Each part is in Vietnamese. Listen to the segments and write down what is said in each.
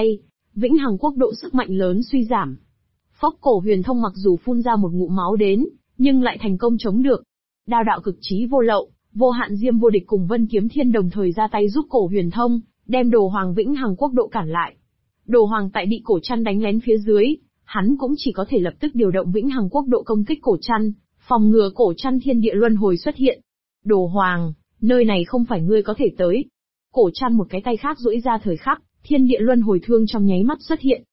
Vĩnh Hằng Quốc độ sức mạnh lớn suy giảm. Phốc, Cổ Huyền Thông mặc dù phun ra một ngụm máu đến, nhưng lại thành công chống được. Đao đạo cực chí vô lậu, Vô Hạn Diêm Vô Địch cùng Vân Kiếm Thiên đồng thời ra tay giúp Cổ Huyền Thông, đem Đồ Hoàng Vĩnh Hằng Quốc độ cản lại. Đồ Hoàng tại bị Cổ Trăn đánh lén phía dưới, hắn cũng chỉ có thể lập tức điều động Vĩnh Hằng Quốc độ công kích Cổ Trăn, phòng ngừa Cổ Trăn thiên địa luân hồi xuất hiện. Đồ Hoàng, nơi này không phải ngươi có thể tới. Cổ Trăn một cái tay khác duỗi ra thời khắc, thiên địa luân hồi thương trong nháy mắt xuất hiện.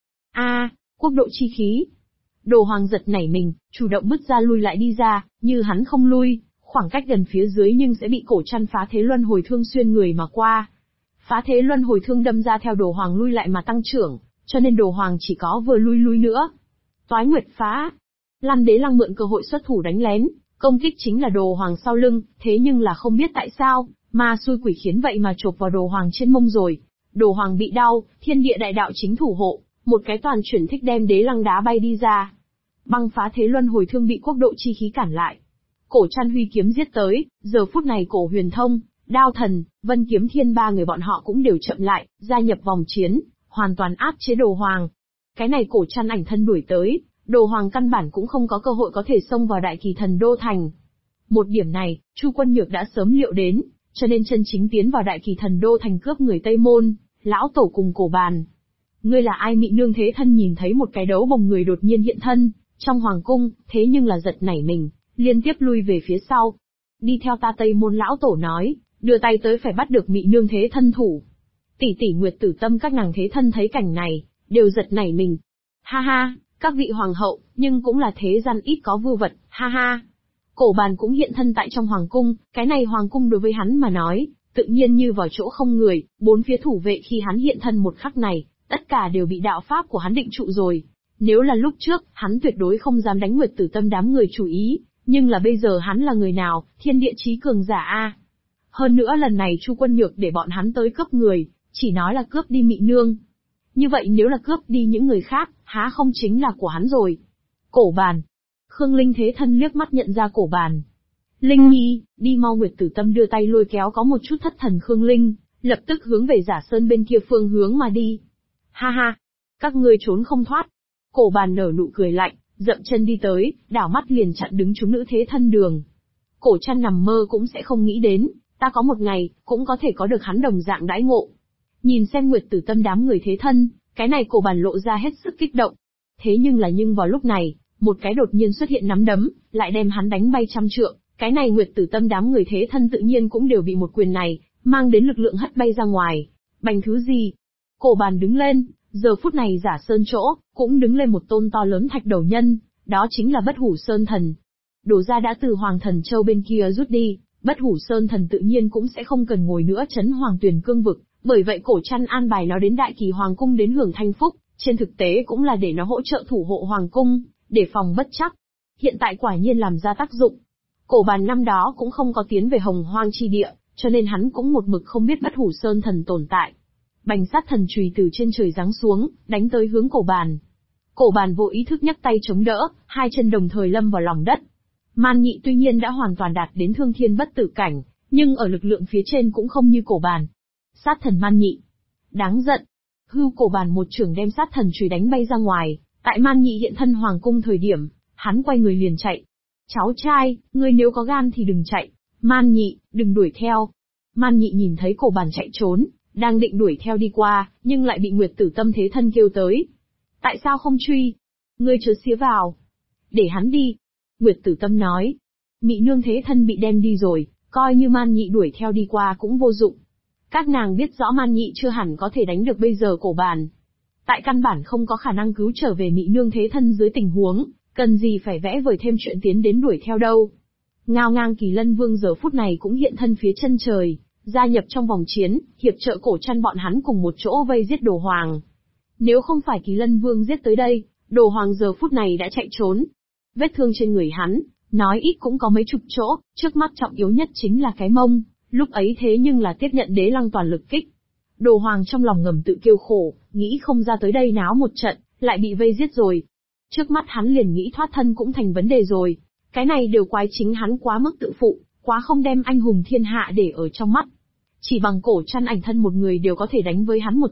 Quốc độ chi khí. Đồ Hoàng giật nảy mình, chủ động bứt ra lui lại đi ra, như hắn không lui, khoảng cách gần phía dưới nhưng sẽ bị Cổ Trăn phá thế luân hồi thương xuyên người mà qua. Phá thế luân hồi thương đâm ra theo Đồ Hoàng lui lại mà tăng trưởng, cho nên Đồ Hoàng chỉ có vừa lui nữa. Toái Nguyệt phá. Lăn Đế Lăng mượn cơ hội xuất thủ đánh lén, công kích chính là Đồ Hoàng sau lưng, thế nhưng là không biết tại sao, ma xui quỷ khiến vậy mà chộp vào Đồ Hoàng trên mông rồi. Đồ Hoàng bị đau, thiên địa đại đạo chính thủ hộ, một cái toàn chuyển thích đem Đế Lăng đá bay đi ra. Băng phá thế luân hồi thương bị quốc độ chi khí cản lại. Cổ Trăn huy kiếm giết tới, giờ phút này Cổ Huyền Thông, Đao Thần, Vân Kiếm Thiên ba người bọn họ cũng đều chậm lại, gia nhập vòng chiến, hoàn toàn áp chế Đồ Hoàng. Cái này Cổ Trăn ảnh thân đuổi tới, Đồ Hoàng căn bản cũng không có cơ hội có thể xông vào Đại Kỳ Thần Đô Thành. Một điểm này, Chu Quân Nhược đã sớm liệu đến, cho nên chân chính tiến vào Đại Kỳ Thần Đô Thành cướp người Tây Môn, lão tổ cùng Cổ Bàn. Ngươi là ai? Mị Nương Thế Thân nhìn thấy một cái đấu bồng người đột nhiên hiện thân trong hoàng cung, thế nhưng là giật nảy mình, liên tiếp lui về phía sau. Đi theo ta. Tây Môn lão tổ nói, đưa tay tới phải bắt được Mị Nương Thế Thân thủ. Tỷ tỷ Nguyệt Tử Tâm các nàng thế thân thấy cảnh này, đều giật nảy mình. Ha ha, các vị hoàng hậu, nhưng cũng là thế gian ít có vưu vật, ha ha. Cổ Bàn cũng hiện thân tại trong hoàng cung, cái này hoàng cung đối với hắn mà nói, tự nhiên như vào chỗ không người, bốn phía thủ vệ khi hắn hiện thân một khắc này, tất cả đều bị đạo pháp của hắn định trụ rồi. Nếu là lúc trước, hắn tuyệt đối không dám đánh Nguyệt Tử Tâm đám người chủ ý, nhưng là bây giờ hắn là người nào, thiên địa chí cường giả a. Hơn nữa lần này Chu Quân Nhược để bọn hắn tới cướp người, chỉ nói là cướp đi Mị Nương. Như vậy nếu là cướp đi những người khác, há không chính là của hắn rồi. Cổ Bàn. Khương Linh Thế Thân liếc mắt nhận ra Cổ Bàn. Linh Nhi, đi mau. Nguyệt Tử Tâm đưa tay lôi kéo có một chút thất thần Khương Linh, lập tức hướng về Giả Sơn bên kia phương hướng mà đi. Ha ha, các ngươi trốn không thoát. Cổ Bàn nở nụ cười lạnh, dậm chân đi tới, đảo mắt liền chặn đứng chúng nữ thế thân đường. Cổ Trăn nằm mơ cũng sẽ không nghĩ đến, ta có một ngày, cũng có thể có được hắn đồng dạng đãi ngộ. Nhìn xem Nguyệt Tử Tâm đám người thế thân, cái này Cổ Bàn lộ ra hết sức kích động. Thế nhưng vào lúc này, một cái đột nhiên xuất hiện nắm đấm, lại đem hắn đánh bay trăm trượng, cái này Nguyệt Tử Tâm đám người thế thân tự nhiên cũng đều bị một quyền này, mang đến lực lượng hất bay ra ngoài. Bành thứ gì? Cổ Bàn đứng lên, giờ phút này Giả Sơn chỗ, cũng đứng lên một tôn to lớn thạch đầu nhân, đó chính là Bất Hủ Sơn Thần. Đồ gia đã từ Hoàng Thần Châu bên kia rút đi, Bất Hủ Sơn Thần tự nhiên cũng sẽ không cần ngồi nữa trấn Hoàng Tuyền cương vực, bởi vậy Cổ Trăn an bài nó đến Đại Kỳ Hoàng cung đến hưởng thanh phúc, trên thực tế cũng là để nó hỗ trợ thủ hộ Hoàng cung, để phòng bất trắc. Hiện tại quả nhiên làm ra tác dụng. Cổ Bàn năm đó cũng không có tiến về Hồng Hoang chi địa, cho nên hắn cũng một mực không biết Bất Hủ Sơn Thần tồn tại. Bành sát thần chùy từ trên trời giáng xuống, đánh tới hướng Cổ Bàn. Cổ Bàn vô ý thức nhấc tay chống đỡ, hai chân đồng thời lâm vào lòng đất. Man Nhị tuy nhiên đã hoàn toàn đạt đến thương thiên bất tử cảnh, nhưng ở lực lượng phía trên cũng không như Cổ Bàn. Sát thần Man Nhị. Đáng giận. Hưu. Cổ Bàn một chưởng đem sát thần chùy đánh bay ra ngoài, tại Man Nhị hiện thân hoàng cung thời điểm, hắn quay người liền chạy. Cháu trai, ngươi nếu có gan thì đừng chạy. Man Nhị, đừng đuổi theo. Man Nhị nhìn thấy Cổ Bàn chạy trốn, đang định đuổi theo đi qua, nhưng lại bị Nguyệt Tử Tâm thế thân kêu tới. Tại sao không truy? Ngươi chớ xía vào. Để hắn đi. Nguyệt Tử Tâm nói. Mị Nương thế thân bị đem đi rồi, coi như Man Nhị đuổi theo đi qua cũng vô dụng. Các nàng biết rõ Man Nhị chưa hẳn có thể đánh được bây giờ Cổ Bàn. Tại căn bản không có khả năng cứu trở về Mị Nương thế thân dưới tình huống, cần gì phải vẽ vời thêm chuyện tiến đến đuổi theo đâu. Ngao Ngang Kỳ Lân Vương giờ phút này cũng hiện thân phía chân trời, gia nhập trong vòng chiến, hiệp trợ Cổ Trăn bọn hắn cùng một chỗ vây giết Đồ Hoàng. Nếu không phải Kỳ Lân Vương giết tới đây, Đồ Hoàng giờ phút này đã chạy trốn. Vết thương trên người hắn, nói ít cũng có mấy chục chỗ, trước mắt trọng yếu nhất chính là cái mông, lúc ấy thế nhưng là tiếp nhận Đế Lăng toàn lực kích. Đồ Hoàng trong lòng ngầm tự kêu khổ, nghĩ không ra tới đây náo một trận, lại bị vây giết rồi. Trước mắt hắn liền nghĩ thoát thân cũng thành vấn đề rồi. Cái này đều quái chính hắn quá mức tự phụ, quá không đem anh hùng thiên hạ để ở trong mắt. Chỉ bằng Cổ Trăn ảnh thân một người đều có thể đánh với hắn một trận,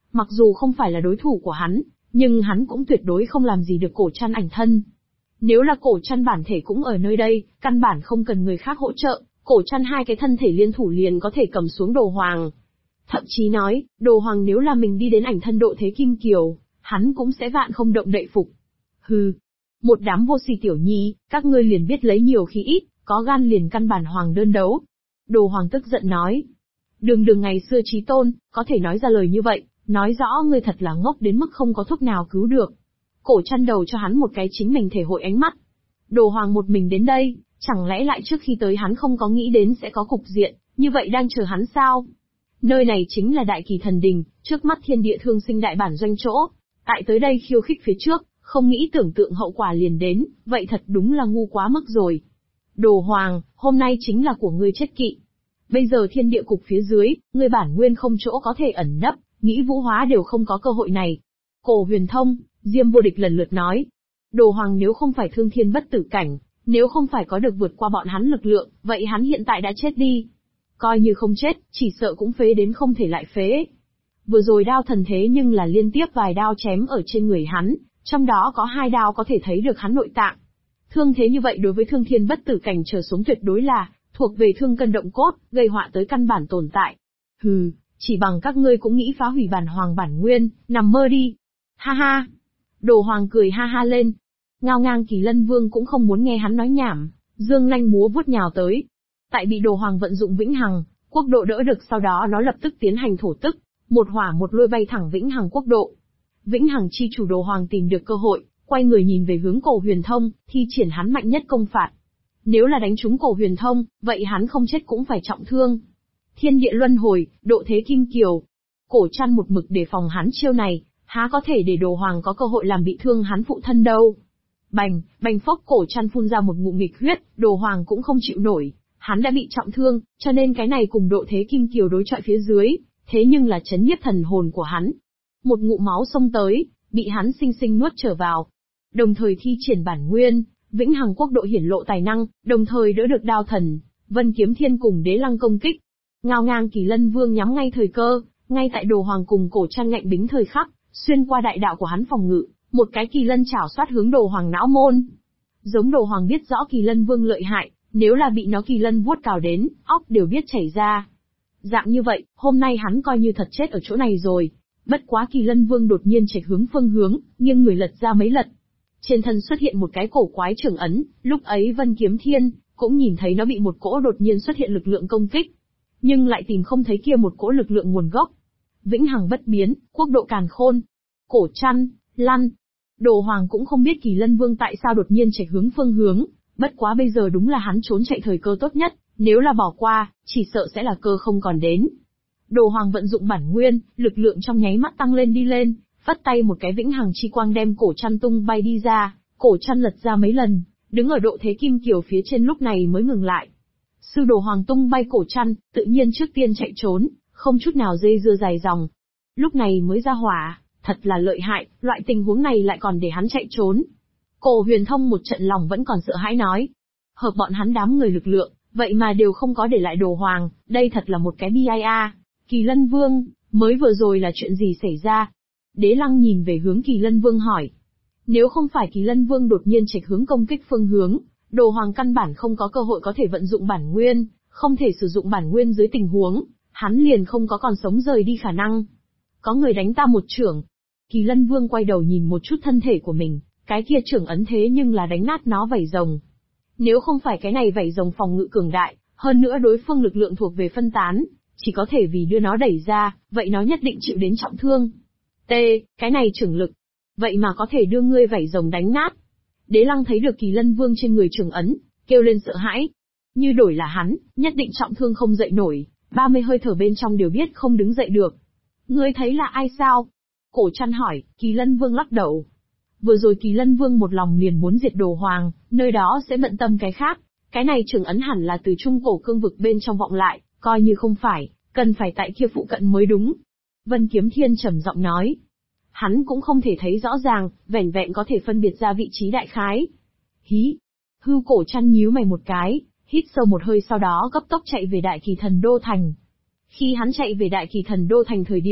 Mặc dù không phải là đối thủ của hắn, nhưng hắn cũng tuyệt đối không làm gì được Cổ Trăn ảnh thân. Nếu là Cổ Trăn bản thể cũng ở nơi đây, căn bản không cần người khác hỗ trợ, Cổ Trăn hai cái thân thể liên thủ liền có thể cầm xuống Đồ Hoàng. Thậm chí nói, Đồ Hoàng nếu là mình đi đến ảnh thân độ thế Kim Kiều, hắn cũng sẽ vạn không động đậy phục. Hừ, một đám vô sỉ tiểu nhi, các ngươi liền biết lấy nhiều khi ít, có gan liền căn bản hoàng đơn đấu. Đồ Hoàng tức giận nói. Đường Đường ngày xưa chí tôn, có thể nói ra lời như vậy, nói rõ ngươi thật là ngốc đến mức không có thuốc nào cứu được. Cổ Trăn đầu cho hắn một cái chính mình thể hội ánh mắt. Đồ Hoàng một mình đến đây, chẳng lẽ lại trước khi tới hắn không có nghĩ đến sẽ có cục diện, như vậy đang chờ hắn sao? Nơi này chính là Đại Kỳ Thần Đình, trước mắt thiên địa thương sinh đại bản doanh chỗ. Tại tới đây khiêu khích phía trước, không nghĩ tưởng tượng hậu quả liền đến, vậy thật đúng là ngu quá mức rồi. Đồ Hoàng, hôm nay chính là của ngươi chết kỵ. Bây giờ thiên địa cục phía dưới, ngươi bản nguyên không chỗ có thể ẩn nấp, nghĩ vũ hóa đều không có cơ hội này. Cổ Huyền Thông, Diêm Vô Địch lần lượt nói. Đồ Hoàng nếu không phải thương thiên bất tử cảnh, nếu không phải có được vượt qua bọn hắn lực lượng, vậy hắn hiện tại đã chết đi. Coi như không chết, chỉ sợ cũng phế đến không thể lại phế. Vừa rồi đao thần thế nhưng là liên tiếp vài đao chém ở trên người hắn, trong đó có 2 đao có thể thấy được hắn nội tạng. Thương thế như vậy đối với thương thiên bất tử cảnh trở xuống tuyệt đối là thuộc về thương cân động cốt, gây họa tới căn bản tồn tại. Hừ, chỉ bằng các ngươi cũng nghĩ phá hủy bản hoàng bản nguyên, nằm mơ đi. Ha ha. Đồ Hoàng cười ha ha lên. Ngao Ngang Kỳ Lân Vương cũng không muốn nghe hắn nói nhảm, dương nanh múa vuốt nhào tới. Tại bị Đồ Hoàng vận dụng Vĩnh Hằng Quốc độ đỡ được, sau đó nó lập tức tiến hành thổ tức, một hỏa một lôi bay thẳng Vĩnh Hằng Quốc độ. Vĩnh Hằng chi chủ Đồ Hoàng tìm được cơ hội, quay người nhìn về hướng Cổ Huyền Thông, thi triển hắn mạnh nhất công phạt. Nếu là đánh trúng Cổ Huyền Thông, vậy hắn không chết cũng phải trọng thương. Thiên địa luân hồi, độ thế Kim Kiều. Cổ Trăn một mực đề phòng hắn chiêu này, há có thể để Đồ Hoàng có cơ hội làm bị thương hắn phụ thân đâu. Bành, bành phốc, Cổ Trăn phun ra một ngụm nghịch huyết, Đồ Hoàng cũng không chịu nổi, hắn đã bị trọng thương, cho nên cái này cùng độ thế Kim Kiều đối chọi phía dưới, thế nhưng là chấn nhiếp thần hồn của hắn. Một ngụm máu xông tới, bị hắn sinh sinh nuốt trở vào. Đồng thời thi triển bản nguyên, Vĩnh Hằng Quốc độ hiển lộ tài năng, đồng thời đỡ được đao thần, Vân Kiếm Thiên cùng Đế Lăng công kích. Ngao Ngang Kỳ Lân Vương nhắm ngay thời cơ, ngay tại Đồ Hoàng cùng Cổ Trăn ngạnh bính thời khắc, xuyên qua đại đạo của hắn phòng ngự, một cái kỳ lân chảo xoát hướng Đồ Hoàng não môn. Giống Đồ Hoàng biết rõ Kỳ Lân Vương lợi hại, nếu là bị nó kỳ lân vuốt cào đến, óc đều biết chảy ra. Dạng như vậy, hôm nay hắn coi như thật chết ở chỗ này rồi. Bất quá Kỳ Lân Vương đột nhiên chệch hướng phương hướng, nghiêng người lật ra mấy lật. Trên thân xuất hiện một cái cổ quái trưởng ấn, lúc ấy Vân Kiếm Thiên cũng nhìn thấy nó bị một cỗ đột nhiên xuất hiện lực lượng công kích, nhưng lại tìm không thấy kia một cỗ lực lượng nguồn gốc. Vĩnh hằng bất biến, quốc độ càn khôn. Cổ Trăn, lăn. Đồ Hoàng cũng không biết Kỳ Lân Vương tại sao đột nhiên chệch hướng phương hướng, bất quá bây giờ đúng là hắn trốn chạy thời cơ tốt nhất, nếu là bỏ qua, chỉ sợ sẽ là cơ không còn đến. Đồ Hoàng vận dụng bản nguyên, lực lượng trong nháy mắt tăng lên đi lên, phất tay một cái Vĩnh Hằng chi quang đem Cổ Trăn tung bay đi ra, Cổ Trăn lật ra mấy lần, đứng ở độ thế Kim Kiều phía trên lúc này mới ngừng lại. Sư Đồ Hoàng tung bay Cổ Trăn, tự nhiên trước tiên chạy trốn, không chút nào dây dưa dài dòng. Lúc này mới ra hỏa, thật là lợi hại, loại tình huống này lại còn để hắn chạy trốn. Cổ Huyền Thông một trận lòng vẫn còn sợ hãi nói. Hợp bọn hắn đám người lực lượng, vậy mà đều không có để lại Đồ Hoàng, đây thật là một cái bi ai a. Kỳ Lân Vương, mới vừa rồi là chuyện gì xảy ra? Đế Lăng nhìn về hướng Kỳ Lân Vương hỏi. Nếu không phải Kỳ Lân Vương đột nhiên chệch hướng công kích phương hướng, Đồ Hoàng căn bản không có cơ hội có thể vận dụng bản nguyên, không thể sử dụng bản nguyên dưới tình huống, hắn liền không có còn sống rời đi khả năng. Có người đánh ta một chưởng. Kỳ Lân Vương quay đầu nhìn một chút thân thể của mình, cái kia chưởng ấn thế nhưng là đánh nát nó vảy rồng. Nếu không phải cái này vảy rồng phòng ngự cường đại, hơn nữa đối phương lực lượng thuộc về phân tán, chỉ có thể vì đưa nó đẩy ra, vậy nó nhất định chịu đến trọng thương. Cái này chưởng lực, vậy mà có thể đưa ngươi vảy rồng đánh nát. Đế Lăng thấy được Kỳ Lân Vương trên người chưởng ấn, kêu lên sợ hãi. Như đổi là hắn, nhất định trọng thương không dậy nổi, 30 hơi thở bên trong đều biết không đứng dậy được. Ngươi thấy là ai sao? Cổ Trăn hỏi, Kỳ Lân Vương lắc đầu. Vừa rồi Kỳ Lân Vương một lòng liền muốn diệt Đồ Hoàng, nơi đó sẽ bận tâm cái khác. Cái này chưởng ấn hẳn là từ trung cổ cương vực bên trong vọng lại, coi như không phải, cần phải tại kia phụ cận mới đúng. Vân Kiếm Thiên trầm giọng nói. Hắn cũng không thể thấy rõ ràng, vẻn vẹn có thể phân biệt ra vị trí đại khái. Hí! Hưu Cổ Trăn nhíu mày một cái, hít sâu một hơi sau đó gấp tốc chạy về Đại Kỳ Thần Đô Thành. Khi hắn chạy về Đại Kỳ Thần Đô Thành thời điểm,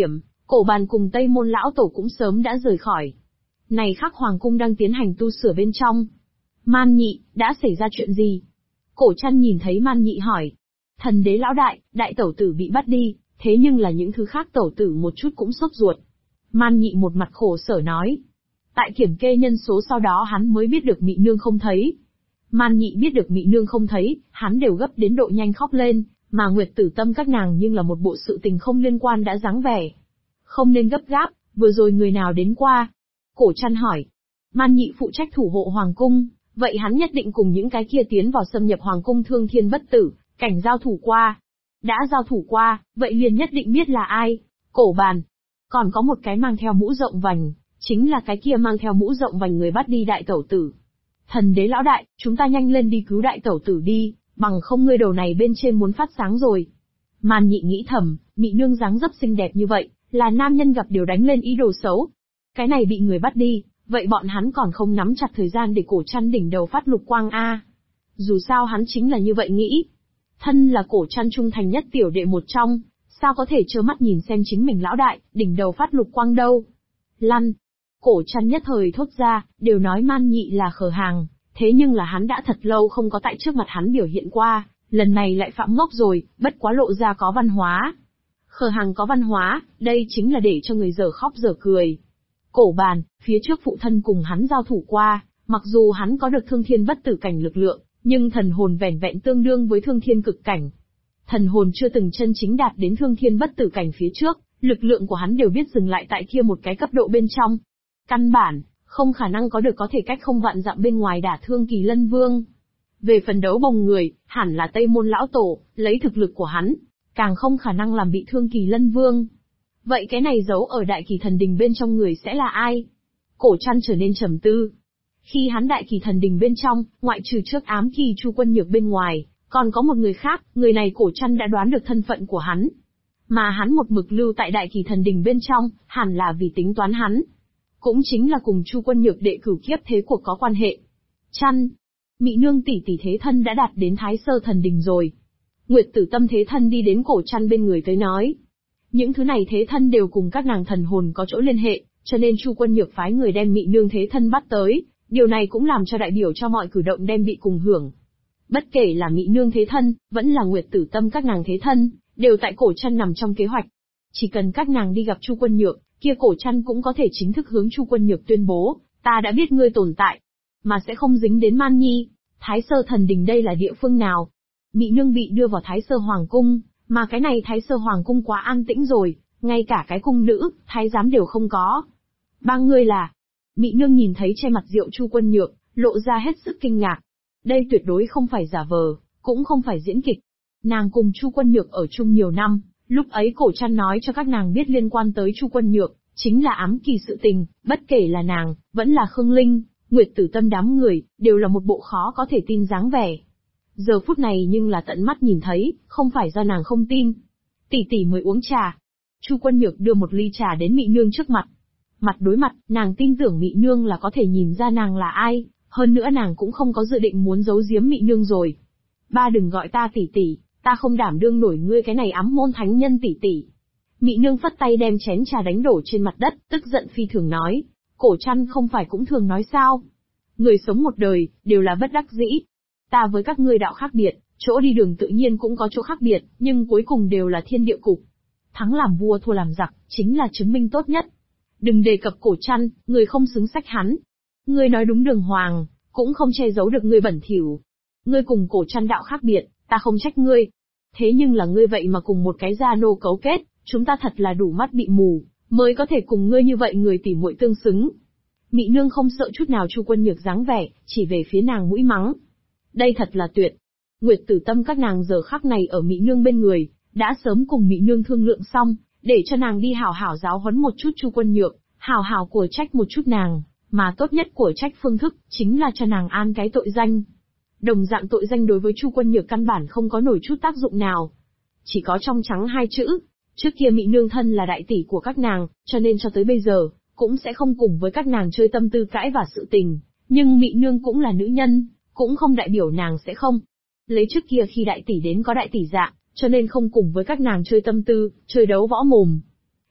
Cổ Bàn cùng Tây Môn lão tổ cũng sớm đã rời khỏi. Này khắc hoàng cung đang tiến hành tu sửa bên trong. Man Nhị, đã xảy ra chuyện gì? Cổ Trăn nhìn thấy Man Nhị hỏi. Thần đế lão đại, đại tẩu tử bị bắt đi, thế nhưng là những thứ khác tẩu tử một chút cũng sốt ruột. Man Nhị một mặt khổ sở nói. Tại kiểm kê nhân số sau đó hắn mới biết được Mị Nương không thấy. Man Nhị biết được Mị Nương không thấy, hắn đều gấp đến độ nhanh khóc lên, mà Nguyệt Tử Tâm các nàng nhưng là một bộ sự tình không liên quan đã dáng vẻ. Không nên gấp gáp, vừa rồi người nào đến qua? Cổ Trăn hỏi. Man Nhị phụ trách thủ hộ hoàng cung, vậy hắn nhất định cùng những cái kia tiến vào xâm nhập hoàng cung Thương Thiên Bất Tử, cảnh giao thủ qua. Đã giao thủ qua, vậy liền nhất định biết là ai. Cổ Bàn. Còn có một cái mang theo mũ rộng vành, chính là cái kia mang theo mũ rộng vành người bắt đi đại tẩu tử. Thần đế lão đại, chúng ta nhanh lên đi cứu đại tẩu tử đi, bằng không ngươi đầu này bên trên muốn phát sáng rồi. Man Nhị nghĩ thầm, Mị Nương dáng dấp xinh đẹp như vậy, là nam nhân gặp điều đánh lên ý đồ xấu. Cái này bị người bắt đi, vậy bọn hắn còn không nắm chặt thời gian để Cổ Trăn đỉnh đầu phát lục quang a. Dù sao hắn chính là như vậy nghĩ. Thân là Cổ Trăn trung thành nhất tiểu đệ một trong, sao có thể trơ mắt nhìn xem chính mình lão đại, đỉnh đầu phát lục quang đâu. Lăn. Cổ Trăn nhất thời thốt ra, đều nói Man Nhị là khờ hàng, thế nhưng là hắn đã thật lâu không có tại trước mặt hắn biểu hiện qua, lần này lại phạm ngốc rồi, bất quá lộ ra có văn hóa. Khờ hàng có văn hóa, đây chính là để cho người dở khóc dở cười. Cổ Bàn, phía trước phụ thân cùng hắn giao thủ qua, mặc dù hắn có được Thương Thiên Bất Tử cảnh lực lượng, nhưng thần hồn vẻn vẹn tương đương với Thương Thiên Cực cảnh. Thần hồn chưa từng chân chính đạt đến Thương Thiên Bất Tử cảnh phía trước, lực lượng của hắn đều biết dừng lại tại kia một cái cấp độ bên trong. Căn bản, không khả năng có thể cách không vạn dặm bên ngoài đả thương Kỳ Lân Vương. Về phần đấu bồng người, hẳn là Tây Môn lão tổ, lấy thực lực của hắn, càng không khả năng làm bị thương Kỳ Lân Vương. Vậy cái này giấu ở Đại Kỳ Thần Đình bên trong người sẽ là ai? Cổ Trăn trở nên trầm tư. Khi hắn Đại Kỳ Thần Đình bên trong, ngoại trừ trước ám kỳ Chu Quân Nhược bên ngoài, còn có một người khác, người này Cổ Trăn đã đoán được thân phận của hắn. Mà hắn một mực lưu tại Đại Kỳ Thần Đình bên trong, hẳn là vì tính toán hắn. Cũng chính là cùng Chu Quân Nhược đệ cửu kiếp thế cuộc có quan hệ. Chăn. Mị Nương tỷ tỷ thế thân đã đạt đến Thái Sơ Thần Đình rồi. Nguyệt Tử Tâm thế thân đi đến Cổ Trăn bên người tới nói. Những thứ này thế thân đều cùng các nàng thần hồn có chỗ liên hệ, cho nên Chu Quân Nhược phái người đem Mị Nương thế thân bắt tới, điều này cũng làm cho đại biểu cho mọi cử động đem bị cùng hưởng. Bất kể là Mị Nương thế thân, vẫn là Nguyệt Tử Tâm các nàng thế thân, đều tại Cổ Trăn nằm trong kế hoạch. Chỉ cần các nàng đi gặp Chu Quân Nhược, kia Cổ Trăn cũng có thể chính thức hướng Chu Quân Nhược tuyên bố, ta đã biết ngươi tồn tại, mà sẽ không dính đến Man Nhi. Thái Sơ Thần Đình đây là địa phương nào? Mị Nương bị đưa vào Thái Sơ Hoàng Cung, mà cái này Thái Sơ Hoàng Cung quá an tĩnh rồi, ngay cả cái cung nữ, thái giám đều không có. Ba người là... Mị Nương nhìn thấy che mặt rượu Chu Quân Nhược, lộ ra hết sức kinh ngạc. Đây tuyệt đối không phải giả vờ, cũng không phải diễn kịch. Nàng cùng Chu Quân Nhược ở chung nhiều năm, lúc ấy Cổ Trăn nói cho các nàng biết liên quan tới Chu Quân Nhược, chính là ám kỳ sự tình, bất kể là nàng, vẫn là Khương Linh, Nguyệt Tử Tâm đám người, đều là một bộ khó có thể tin dáng vẻ. Giờ phút này nhưng là tận mắt nhìn thấy, không phải do nàng không tin. Tỷ tỷ mới uống trà. Chu Quân Nhược đưa một ly trà đến Mị Nương trước mặt. Mặt đối mặt, nàng tin tưởng Mị Nương là có thể nhìn ra nàng là ai, hơn nữa nàng cũng không có dự định muốn giấu giếm Mị Nương rồi. Ba đừng gọi ta tỷ tỷ, ta không đảm đương nổi ngươi cái này ám môn thánh nhân tỷ tỷ. Mị Nương phất tay đem chén trà đánh đổ trên mặt đất, tức giận phi thường nói. Cổ Trăn không phải cũng thường nói sao? Người sống một đời, đều là bất đắc dĩ. Ta với các ngươi đạo khác biệt, chỗ đi đường tự nhiên cũng có chỗ khác biệt, nhưng cuối cùng đều là thiên địa cục. Thắng làm vua thua làm giặc, chính là chứng minh tốt nhất. Đừng đề cập Cổ Trăn, người không xứng sách hắn. Ngươi nói đúng đường hoàng, cũng không che giấu được ngươi bẩn thỉu. Ngươi cùng Cổ Trăn đạo khác biệt, ta không trách ngươi. Thế nhưng là ngươi vậy mà cùng một cái gia nô cấu kết, chúng ta thật là đủ mắt bị mù, mới có thể cùng ngươi như vậy người tỉ muội tương xứng. Mị Nương không sợ chút nào Chu Quân Nhược dáng vẻ, chỉ về phía nàng mũi mắng. Đây thật là tuyệt. Nguyệt Tử Tâm các nàng giờ khắc này ở Mị Nương bên người, đã sớm cùng Mị Nương thương lượng xong, để cho nàng đi hảo hảo giáo huấn một chút Chu Quân Nhược, hảo hảo của trách một chút nàng, mà tốt nhất của trách phương thức, chính là cho nàng an cái tội danh. Đồng dạng tội danh đối với Chu Quân Nhược căn bản không có nổi chút tác dụng nào. Chỉ có trong trắng hai chữ, trước kia Mị Nương thân là đại tỷ của các nàng, cho nên cho tới bây giờ, cũng sẽ không cùng với các nàng chơi tâm tư cãi và sự tình, nhưng Mị Nương cũng là nữ nhân, cũng không đại biểu nàng sẽ không. Lấy trước kia khi đại tỷ đến có đại tỷ dạng, cho nên không cùng với các nàng chơi tâm tư, chơi đấu võ mồm.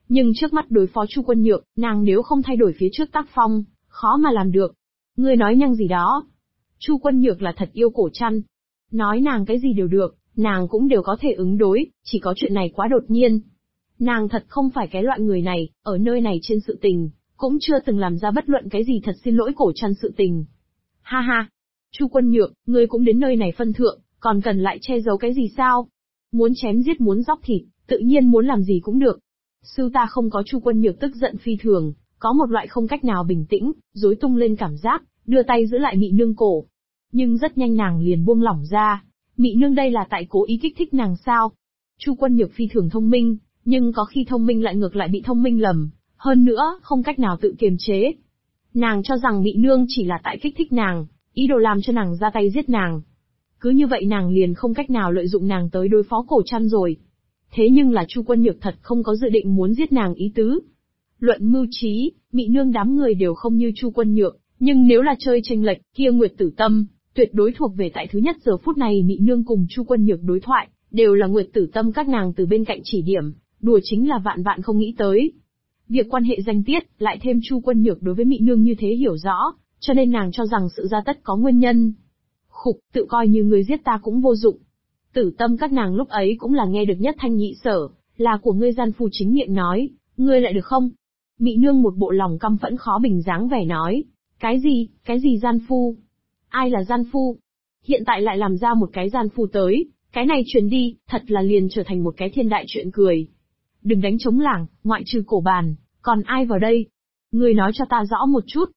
Nhưng trước mắt đối phó Chu Quân Nhược, nàng nếu không thay đổi phía trước tác phong, khó mà làm được. Ngươi nói nhăng gì đó? Chu Quân Nhược là thật yêu Cổ Trăn. Nói nàng cái gì đều được, nàng cũng đều có thể ứng đối, chỉ có chuyện này quá đột nhiên. Nàng thật không phải cái loại người này, ở nơi này trên sự tình, cũng chưa từng làm ra bất luận cái gì thật xin lỗi Cổ Trăn sự tình. Ha ha! Chu Quân Nhược, ngươi cũng đến nơi này phân thượng, còn cần lại che giấu cái gì sao? Muốn chém giết muốn róc thịt, tự nhiên muốn làm gì cũng được. Sư ta không có. Chu Quân Nhược tức giận phi thường, có một loại không cách nào bình tĩnh, rối tung lên cảm giác, đưa tay giữ lại Mị Nương cổ. Nhưng rất nhanh nàng liền buông lỏng ra. Mị Nương đây là tại cố ý kích thích nàng sao? Chu Quân Nhược phi thường thông minh, nhưng có khi thông minh lại ngược lại bị thông minh lầm, hơn nữa, không cách nào tự kiềm chế. Nàng cho rằng Mị Nương chỉ là tại kích thích nàng, ý đồ làm cho nàng ra tay giết nàng. Cứ như vậy nàng liền không cách nào lợi dụng nàng tới đối phó Cổ Trăn rồi. Thế nhưng là Chu Quân Nhược thật không có dự định muốn giết nàng ý tứ. Luận mưu trí, Mị Nương đám người đều không như Chu Quân Nhược, nhưng nếu là chơi chênh lệch, kia Nguyệt Tử Tâm tuyệt đối thuộc về tại thứ nhất giờ phút này Mị Nương cùng Chu Quân Nhược đối thoại, đều là Nguyệt Tử Tâm các nàng từ bên cạnh chỉ điểm, đùa chính là vạn vạn không nghĩ tới. Việc quan hệ danh tiết, lại thêm Chu Quân Nhược đối với Mị Nương như thế hiểu rõ, cho nên nàng cho rằng sự ra tất có nguyên nhân. Khục, tự coi như ngươi giết ta cũng vô dụng. Tử Tâm các nàng lúc ấy cũng là nghe được nhất thanh nhị sở, là của ngươi gian phu chính miệng nói, ngươi lại được không? Mị Nương một bộ lòng căm phẫn khó bình dáng vẻ nói, cái gì gian phu? Ai là gian phu? Hiện tại lại làm ra một cái gian phu tới, cái này truyền đi, thật là liền trở thành một cái thiên đại chuyện cười. Đừng đánh trống lảng, ngoại trừ Cổ Bàn, còn ai vào đây? Ngươi nói cho ta rõ một chút.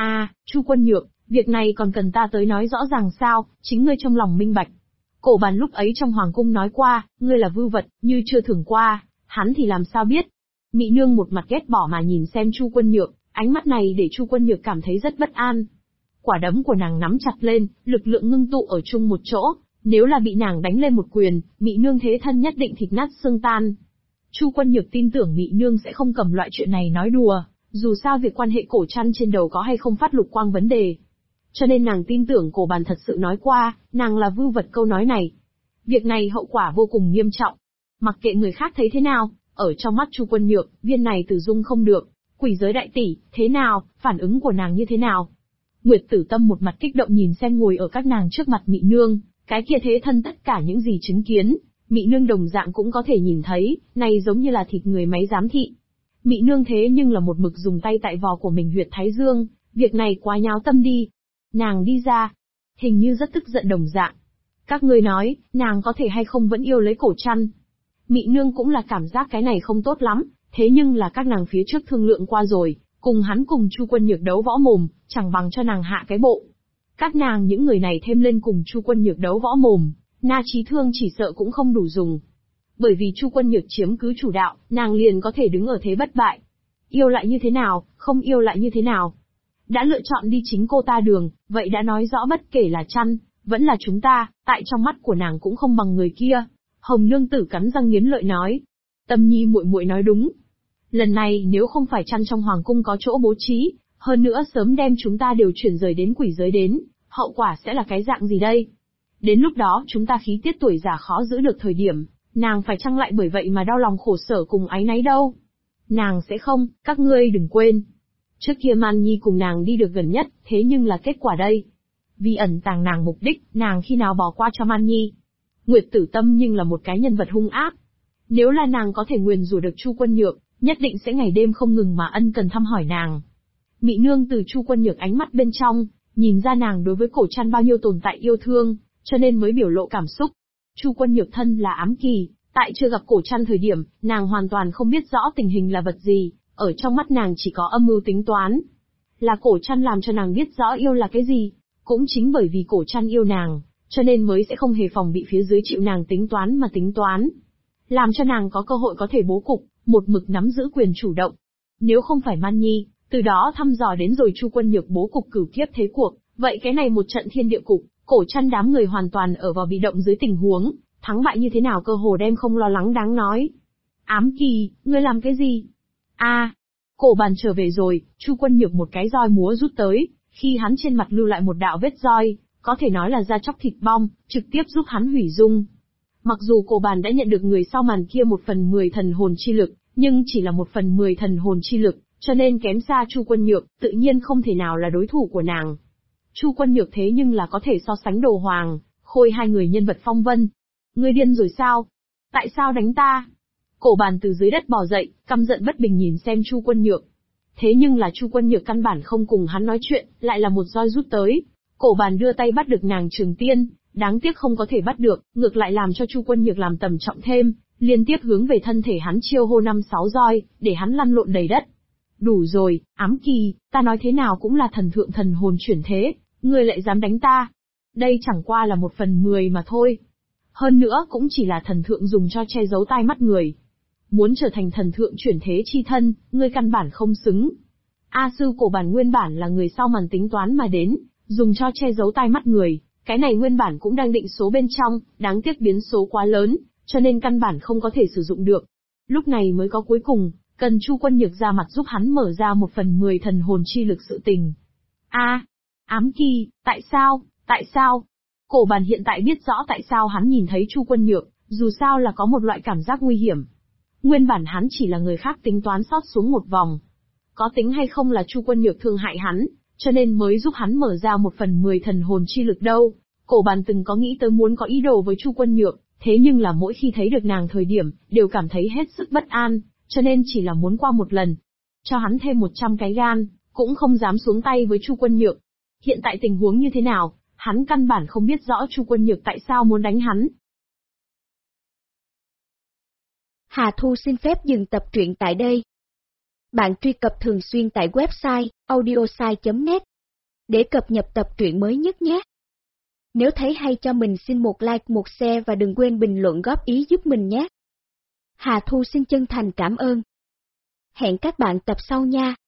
Chu Quân Nhược, việc này còn cần ta tới nói rõ ràng sao, chính ngươi trong lòng minh bạch. Cổ Bàn lúc ấy trong hoàng cung nói qua, ngươi là vưu vật, như chưa thưởng qua, hắn thì làm sao biết. Mị Nương một mặt ghét bỏ mà nhìn xem Chu Quân Nhược, ánh mắt này để Chu Quân Nhược cảm thấy rất bất an. Quả đấm của nàng nắm chặt lên, lực lượng ngưng tụ ở chung một chỗ, nếu là bị nàng đánh lên một quyền, Mị Nương thế thân nhất định thịt nát xương tan. Chu Quân Nhược tin tưởng Mị Nương sẽ không cầm loại chuyện này nói đùa, dù sao việc quan hệ Cổ Trăn trên đầu có hay không phát lục quang vấn đề. Cho nên nàng tin tưởng Cổ Bàn thật sự nói qua, nàng là vưu vật câu nói này. Việc này hậu quả vô cùng nghiêm trọng. Mặc kệ người khác thấy thế nào, ở trong mắt Chu Quân Nhược, viên này Tử Dung không được. Quỷ giới đại tỷ, thế nào, phản ứng của nàng như thế nào? Nguyệt Tử Tâm một mặt kích động nhìn xem ngồi ở các nàng trước mặt Mị Nương, cái kia thế thân tất cả những gì chứng kiến, Mị Nương đồng dạng cũng có thể nhìn thấy, này giống như là thịt người máy giám thị. Mị Nương thế nhưng là một mực dùng tay tại vò của mình huyệt thái dương, việc này quá nháo tâm đi. Nàng đi ra, hình như rất tức giận đồng dạng. Các ngươi nói, nàng có thể hay không vẫn yêu lấy Cổ Trăn? Mị Nương cũng là cảm giác cái này không tốt lắm, thế nhưng là các nàng phía trước thương lượng qua rồi, cùng hắn cùng Chu Quân Nhược đấu võ mồm, chẳng bằng cho nàng hạ cái bộ. Các nàng những người này thêm lên cùng Chu Quân Nhược đấu võ mồm, Na Chí Thương chỉ sợ cũng không đủ dùng. Bởi vì Chu Quân Nhược chiếm cứ chủ đạo, nàng liền có thể đứng ở thế bất bại. Yêu lại như thế nào, không yêu lại như thế nào. Đã lựa chọn đi chính cô ta đường, vậy đã nói rõ bất kể là Trăn, vẫn là chúng ta, tại trong mắt của nàng cũng không bằng người kia. Hồng Nương Tử cắn răng nghiến lợi nói. Tâm Nhi muội muội nói đúng. Lần này nếu không phải Trăn trong hoàng cung có chỗ bố trí, hơn nữa sớm đem chúng ta đều chuyển rời đến quỷ giới đến, hậu quả sẽ là cái dạng gì đây? Đến lúc đó chúng ta khí tiết tuổi già khó giữ được thời điểm, nàng phải chăng lại bởi vậy mà đau lòng khổ sở cùng áy náy đâu? Nàng sẽ không, các ngươi đừng quên. Trước kia Man Nhi cùng nàng đi được gần nhất, thế nhưng là kết quả đây. Vì ẩn tàng nàng mục đích, nàng khi nào bỏ qua cho Man Nhi. Nguyệt Tử Tâm nhưng là một cái nhân vật hung ác. Nếu là nàng có thể nguyền rủa được Chu Quân Nhược, nhất định sẽ ngày đêm không ngừng mà ân cần thăm hỏi nàng. Mị Nương từ Chu Quân Nhược ánh mắt bên trong, nhìn ra nàng đối với Cổ Trăn bao nhiêu tồn tại yêu thương, cho nên mới biểu lộ cảm xúc. Chu Quân Nhược thân là ám kỳ, tại chưa gặp Cổ Trăn thời điểm, nàng hoàn toàn không biết rõ tình hình là vật gì, ở trong mắt nàng chỉ có âm mưu tính toán. Là Cổ Trăn làm cho nàng biết rõ yêu là cái gì, cũng chính bởi vì Cổ Trăn yêu nàng, cho nên mới sẽ không hề phòng bị phía dưới chịu nàng tính toán mà tính toán. Làm cho nàng có cơ hội có thể bố cục, một mực nắm giữ quyền chủ động. Nếu không phải Man Nhi, từ đó thăm dò đến rồi Chu Quân Nhược bố cục cửu kiếp thế cuộc, vậy cái này một trận thiên địa cục, Cổ Trăn đám người hoàn toàn ở vào bị động dưới tình huống, thắng bại như thế nào cơ hồ đem không lo lắng đáng nói. Ám Kỳ, ngươi làm cái gì? Cổ Bàn trở về rồi, Chu Quân Nhược một cái roi múa rút tới, khi hắn trên mặt lưu lại một đạo vết roi, có thể nói là da chóc thịt bong, trực tiếp giúp hắn hủy dung. Mặc dù Cổ Bàn đã nhận được người sau màn kia 1/10 thần hồn chi lực, nhưng chỉ là 1/10 thần hồn chi lực, cho nên kém xa Chu Quân Nhược, tự nhiên không thể nào là đối thủ của nàng. Chu Quân Nhược thế nhưng là có thể so sánh Đồ Hoàng, Khôi hai người nhân vật phong vân. Ngươi điên rồi sao? Tại sao đánh ta? Cổ Bàn từ dưới đất bò dậy, căm giận bất bình nhìn xem Chu Quân Nhược. Thế nhưng là Chu Quân Nhược căn bản không cùng hắn nói chuyện, lại là một roi rút tới. Cổ Bàn đưa tay bắt được nàng Trường Tiên, đáng tiếc không có thể bắt được, ngược lại làm cho Chu Quân Nhược làm tầm trọng thêm, liên tiếp hướng về thân thể hắn chiêu hô 5-6 roi, để hắn lăn lộn đầy đất. Đủ rồi, Ám Kỳ, ta nói thế nào cũng là thần thượng thần hồn chuyển thế, ngươi lại dám đánh ta. Đây chẳng qua là 1/10 mà thôi. Hơn nữa cũng chỉ là thần thượng dùng cho che giấu tai mắt người. Muốn trở thành thần thượng chuyển thế chi thân, ngươi căn bản không xứng. A Sư Cổ Bàn nguyên bản là người sau màn tính toán mà đến, dùng cho che giấu tai mắt người, cái này nguyên bản cũng đang định số bên trong, đáng tiếc biến số quá lớn, cho nên căn bản không có thể sử dụng được. Lúc này mới có cuối cùng, cần Chu Quân Nhược ra mặt giúp hắn mở ra 1/10 thần hồn chi lực sự tình. Ám Kỳ, tại sao? Cổ Bàn hiện tại biết rõ tại sao hắn nhìn thấy Chu Quân Nhược, dù sao là có một loại cảm giác nguy hiểm. Nguyên bản hắn chỉ là người khác tính toán sót xuống một vòng. Có tính hay không là Chu Quân Nhược thương hại hắn, cho nên mới giúp hắn mở ra 1/10 thần hồn chi lực đâu. Cổ Bàn từng có nghĩ tới muốn có ý đồ với Chu Quân Nhược, thế nhưng là mỗi khi thấy được nàng thời điểm, đều cảm thấy hết sức bất an, cho nên chỉ là muốn qua một lần. Cho hắn thêm 100 cái gan, cũng không dám xuống tay với Chu Quân Nhược. Hiện tại tình huống như thế nào, hắn căn bản không biết rõ Chu Quân Nhược tại sao muốn đánh hắn. Hà Thu xin phép dừng tập truyện tại đây. Bạn truy cập thường xuyên tại website audiosai.net để cập nhật tập truyện mới nhất nhé. Nếu thấy hay cho mình xin một like, một share và đừng quên bình luận góp ý giúp mình nhé. Hà Thu xin chân thành cảm ơn. Hẹn các bạn tập sau nha.